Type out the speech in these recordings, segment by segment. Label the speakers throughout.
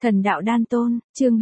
Speaker 1: Thần đạo đan tôn, chương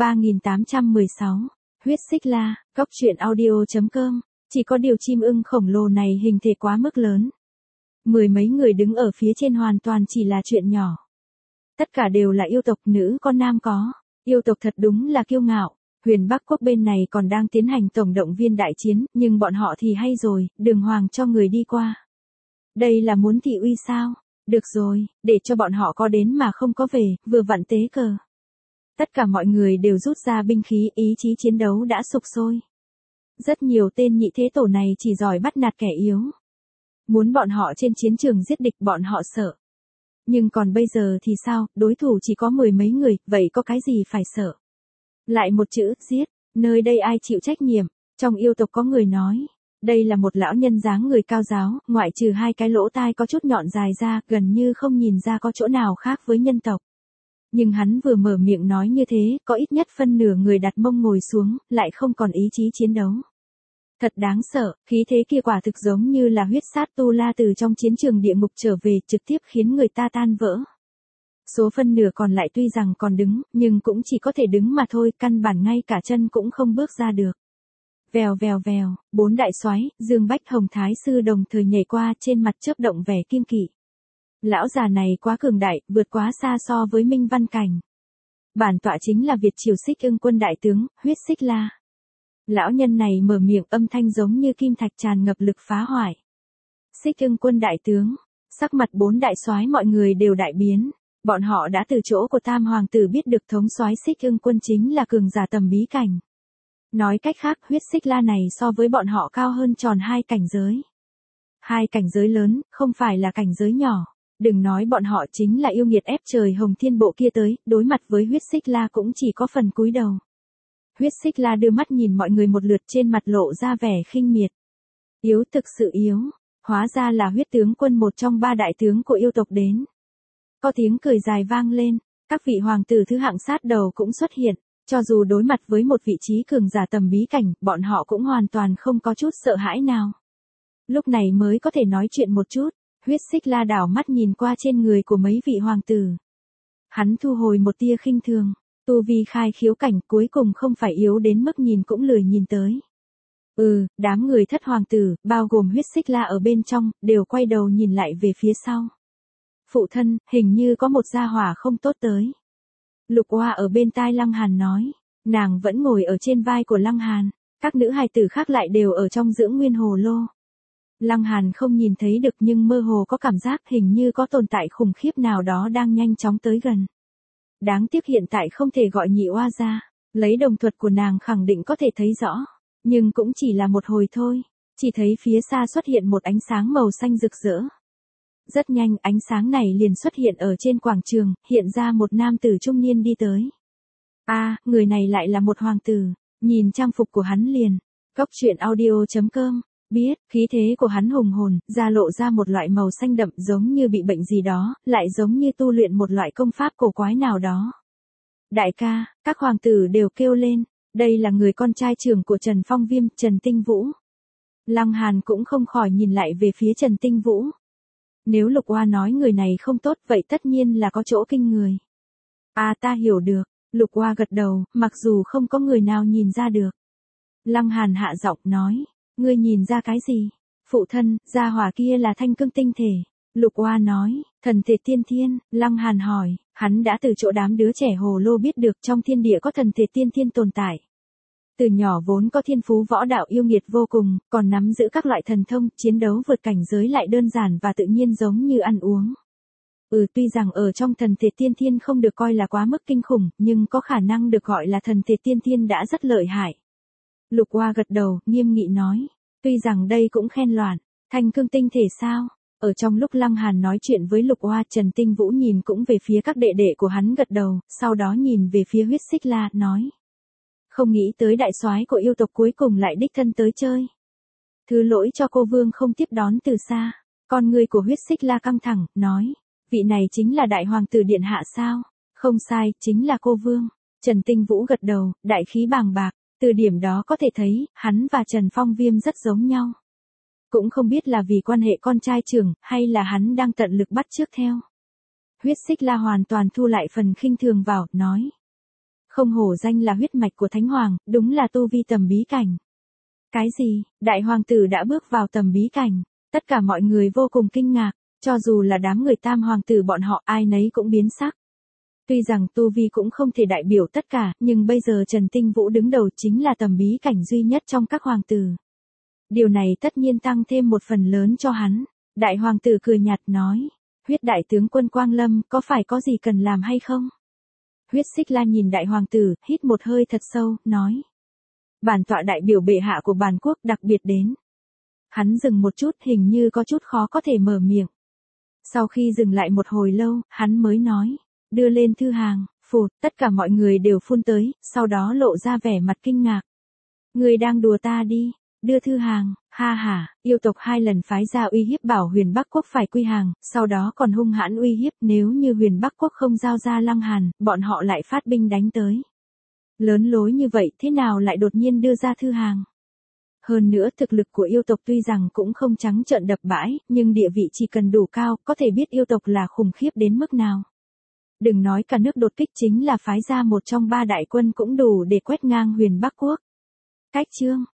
Speaker 1: 3816. Huyết xích la, góc truyện audio.com. Chỉ có điều chim ưng khổng lồ này hình thể quá mức lớn. Mười mấy người đứng ở phía trên hoàn toàn chỉ là chuyện nhỏ. Tất cả đều là yêu tộc, nữ có nam có. Yêu tộc thật đúng là kiêu ngạo. Huyền Bắc Quốc bên này còn đang tiến hành tổng động viên đại chiến, nhưng bọn họ thì hay rồi, đường hoàng cho người đi qua. Đây là muốn thị uy sao? Được rồi, để cho bọn họ có đến mà không có về, vừa vặn tế cờ. Tất cả mọi người đều rút ra binh khí, ý chí chiến đấu đã sục sôi. Rất nhiều tên nhị thế tổ này chỉ giỏi bắt nạt kẻ yếu. Muốn bọn họ trên chiến trường giết địch bọn họ sợ. Nhưng còn bây giờ thì sao, đối thủ chỉ có mười mấy người, vậy có cái gì phải sợ? Lại một chữ, giết, nơi đây ai chịu trách nhiệm? Trong yêu tộc có người nói. Đây là một lão nhân dáng người cao giáo, ngoại trừ hai cái lỗ tai có chút nhọn dài ra, gần như không nhìn ra có chỗ nào khác với nhân tộc. Nhưng hắn vừa mở miệng nói như thế, có ít nhất phân nửa người đặt mông ngồi xuống, lại không còn ý chí chiến đấu. Thật đáng sợ, khí thế kia quả thực giống như là huyết sát tu la từ trong chiến trường địa ngục trở về, trực tiếp khiến người ta tan vỡ. Số phân nửa còn lại tuy rằng còn đứng, nhưng cũng chỉ có thể đứng mà thôi, căn bản ngay cả chân cũng không bước ra được. Vèo vèo vèo, bốn đại soái, Dương Bách Hồng Thái Sư đồng thời nhảy qua, trên mặt chớp động vẻ kiêng kỵ. Lão già này quá cường đại, vượt quá xa so với Minh Văn Cảnh. Bản tọa chính là Việt Triều Xích Ưng Quân đại tướng, Huyết Xích La. Lão nhân này mở miệng, âm thanh giống như kim thạch tràn ngập lực phá hoại. Xích Ưng Quân đại tướng, sắc mặt bốn đại soái mọi người đều đại biến. Bọn họ đã từ chỗ của Tam hoàng tử biết được thống soái Xích Ưng Quân chính là cường giả tầm bí cảnh. Nói cách khác, Huyết Xích La này so với bọn họ cao hơn tròn hai cảnh giới. Hai cảnh giới lớn, không phải là cảnh giới nhỏ. Đừng nói bọn họ chính là yêu nghiệt ép trời hồng thiên bộ kia tới, đối mặt với Huyết Xích La cũng chỉ có phần cúi đầu. Huyết Xích La đưa mắt nhìn mọi người một lượt, trên mặt lộ ra vẻ khinh miệt. Yếu, thực sự yếu. Hóa ra là Huyết tướng quân, một trong ba đại tướng của yêu tộc đến. Có tiếng cười dài vang lên, các vị hoàng tử thứ hạng sát đầu cũng xuất hiện. Cho dù đối mặt với một vị trí cường giả tầm bí cảnh, bọn họ cũng hoàn toàn không có chút sợ hãi nào. Lúc này mới có thể nói chuyện một chút. Huyết Xích La đảo mắt nhìn qua trên người của mấy vị hoàng tử. Hắn thu hồi một tia khinh thường, tu vi khai khiếu cảnh, cuối cùng không phải yếu đến mức nhìn cũng lười nhìn tới. Đám người thất hoàng tử, bao gồm Huyết Xích La ở bên trong, đều quay đầu nhìn lại về phía sau. Phụ thân, hình như có một gia hỏa không tốt tới. Lục Oa ở bên tai Lăng Hàn nói, nàng vẫn ngồi ở trên vai của Lăng Hàn, các nữ hài tử khác lại đều ở trong dưỡng nguyên hồ lô. Lăng Hàn không nhìn thấy được nhưng mơ hồ có cảm giác hình như có tồn tại khủng khiếp nào đó đang nhanh chóng tới gần. Đáng tiếc hiện tại không thể gọi nhị oa ra, lấy đồng thuật của nàng khẳng định có thể thấy rõ, nhưng cũng chỉ là một hồi thôi, chỉ thấy phía xa xuất hiện một ánh sáng màu xanh rực rỡ. Rất nhanh ánh sáng này liền xuất hiện ở trên quảng trường, hiện ra một nam tử trung niên đi tới. Người này lại là một hoàng tử, nhìn trang phục của hắn liền. Góc truyện audio.com. Biết, khí thế của hắn hùng hồn, ra lộ ra một loại màu xanh đậm giống như bị bệnh gì đó, lại giống như tu luyện một loại công pháp cổ quái nào đó. Đại ca, các hoàng tử đều kêu lên, đây là người con trai trưởng của Trần Phong Viêm, Trần Tinh Vũ. Lăng Hàn cũng không khỏi nhìn lại về phía Trần Tinh Vũ. Nếu Lục Oa nói người này không tốt vậy tất nhiên là có chỗ kinh người. Ta hiểu được, Lục Oa gật đầu, mặc dù không có người nào nhìn ra được. Lăng Hàn hạ giọng nói. Ngươi nhìn ra cái gì? Phụ thân, gia hỏa kia là thanh cương tinh thể. Lục Oa nói, thần thể tiên thiên. Lăng Hàn hỏi, hắn đã từ chỗ đám đứa trẻ hồ lô biết được trong thiên địa có thần thể tiên thiên tồn tại. Từ nhỏ vốn có thiên phú võ đạo yêu nghiệt vô cùng, còn nắm giữ các loại thần thông, chiến đấu vượt cảnh giới lại đơn giản và tự nhiên giống như ăn uống. Tuy rằng ở trong thần thể tiên thiên không được coi là quá mức kinh khủng, nhưng có khả năng được gọi là thần thể tiên thiên đã rất lợi hại. Lục Oa gật đầu, nghiêm nghị nói, tuy rằng đây cũng khen loạn, thanh cương tinh thể sao? Ở trong lúc Lăng Hàn nói chuyện với Lục Oa, Trần Tinh Vũ nhìn cũng về phía các đệ đệ của hắn gật đầu, sau đó nhìn về phía Huyết Xích La, nói. Không nghĩ tới đại soái của yêu tộc cuối cùng lại đích thân tới chơi. Thứ lỗi cho cô vương không tiếp đón từ xa. Con người của Huyết Xích La căng thẳng, nói, vị này chính là đại hoàng tử điện hạ sao? Không sai, chính là cô vương. Trần Tinh Vũ gật đầu, đại khí bàng bạc. Từ điểm đó có thể thấy, hắn và Trần Phong Viêm rất giống nhau. Cũng không biết là vì quan hệ con trai trưởng, hay là hắn đang tận lực bắt chước theo. Huyết Xích La hoàn toàn thu lại phần khinh thường vào, nói. Không hổ danh là huyết mạch của Thánh Hoàng, đúng là tu vi tầm bí cảnh. Cái gì, đại hoàng tử đã bước vào tầm bí cảnh? Tất cả mọi người vô cùng kinh ngạc, cho dù là đám người tam hoàng tử bọn họ ai nấy cũng biến sắc. Tuy rằng tu vi cũng không thể đại biểu tất cả, nhưng bây giờ Trần Tinh Vũ đứng đầu chính là tầm bí cảnh duy nhất trong các hoàng tử. Điều này tất nhiên tăng thêm một phần lớn cho hắn. Đại hoàng tử cười nhạt nói, huyết đại tướng quân Quang Lâm, có phải có gì cần làm hay không? Huyết Xích La nhìn đại hoàng tử, hít một hơi thật sâu, nói. Bản tọa đại biểu bệ hạ của bản quốc đặc biệt đến. Hắn dừng một chút, hình như có chút khó có thể mở miệng. Sau khi dừng lại một hồi lâu, hắn mới nói, đưa lên thư hàng, phụt, tất cả mọi người đều phun tới, sau đó lộ ra vẻ mặt kinh ngạc. Người đang đùa ta đi, đưa thư hàng, ha ha, yêu tộc 2 lần phái ra uy hiếp bảo Huyền Bắc Quốc phải quy hàng, sau đó còn hung hãn uy hiếp nếu như Huyền Bắc Quốc không giao ra Lăng Hàn, bọn họ lại phát binh đánh tới. Lớn lối như vậy thế nào lại đột nhiên đưa ra thư hàng? Hơn nữa thực lực của yêu tộc tuy rằng cũng không trắng trợn đập bãi, nhưng địa vị chỉ cần đủ cao, có thể biết yêu tộc là khủng khiếp đến mức nào. Đừng nói cả nước đột kích, chính là phái ra một trong 3 đại quân cũng đủ để quét ngang Huyền Bắc Quốc. Cách chương